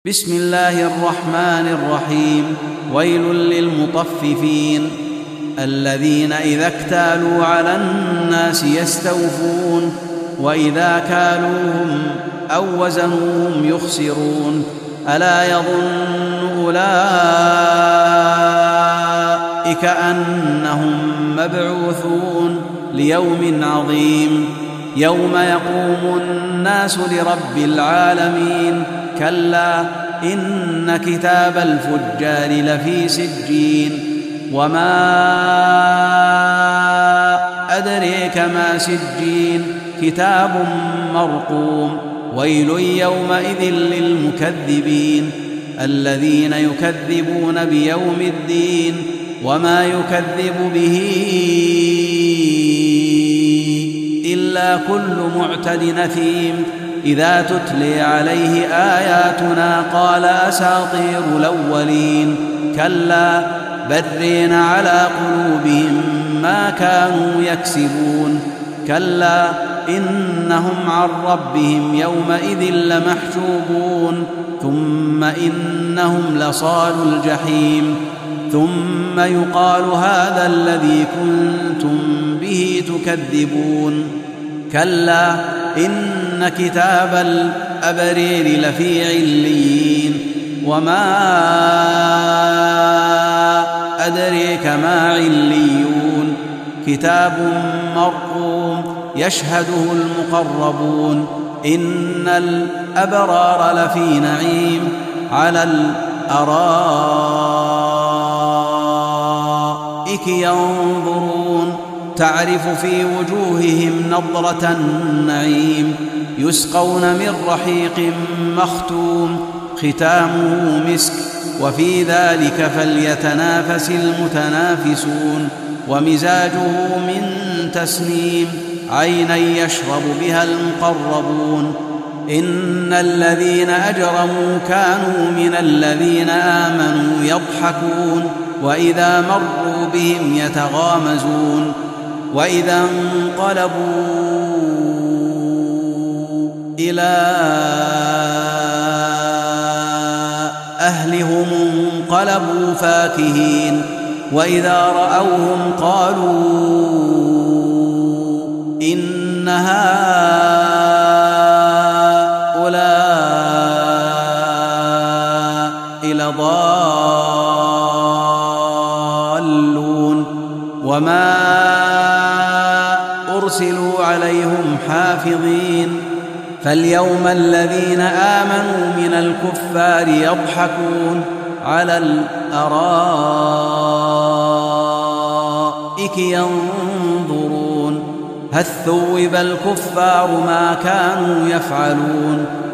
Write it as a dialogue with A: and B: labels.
A: بسم الله الرحمن الرحيم. ويل للمطففين الذين إذا اكتالوا على الناس يستوفون وإذا كالوهم أو وزنوهم يخسرون. ألا يظن أولئك أنهم مبعوثون ليوم عظيم يوم يقوم الناس لرب العالمين. كلا إن كتاب الفجار لفي سجين. وما أدريك ما سجين كتاب مرقوم. ويل يومئذ للمكذبين الذين يكذبون بيوم الدين. وما يكذب به إلا كل معتد نثيم. إذا تتلي عليه آياتنا قال أساطير الأولين. كلا برين على قلوبهم ما كانوا يكسبون. كلا إنهم عن ربهم يومئذ لمحجوبون. ثم إنهم لصال الجحيم. ثم يقال هذا الذي كنتم به تكذبون. كلا إن كتاب الأبرير لفي عليين. وما أدريك ما عليون كتاب مرقوم يشهده المقربون. إن الأبرار لفي نعيم على الأرائك ينظرون تعرف في وجوههم نضرة النعيم. يسقون من رحيق مختوم ختامه مسك وفي ذلك فليتنافس المتنافسون. ومزاجه من تسنيم عينا يشرب بها المقربون. إن الذين أجرموا كانوا من الذين آمنوا يضحكون وإذا مروا بهم يتغامزون. وإذا انقلبوا إلى أهلهم انقلبوا فاكهين. وإذا رأوهم قالوا إن هؤلاء لضالون. وما أرسلوا عليهم حافظين. فاليوم الذين آمنوا من الكفار يضحكون على الأرائك ينظرون هل ثوب الكفار ما كانوا يفعلون.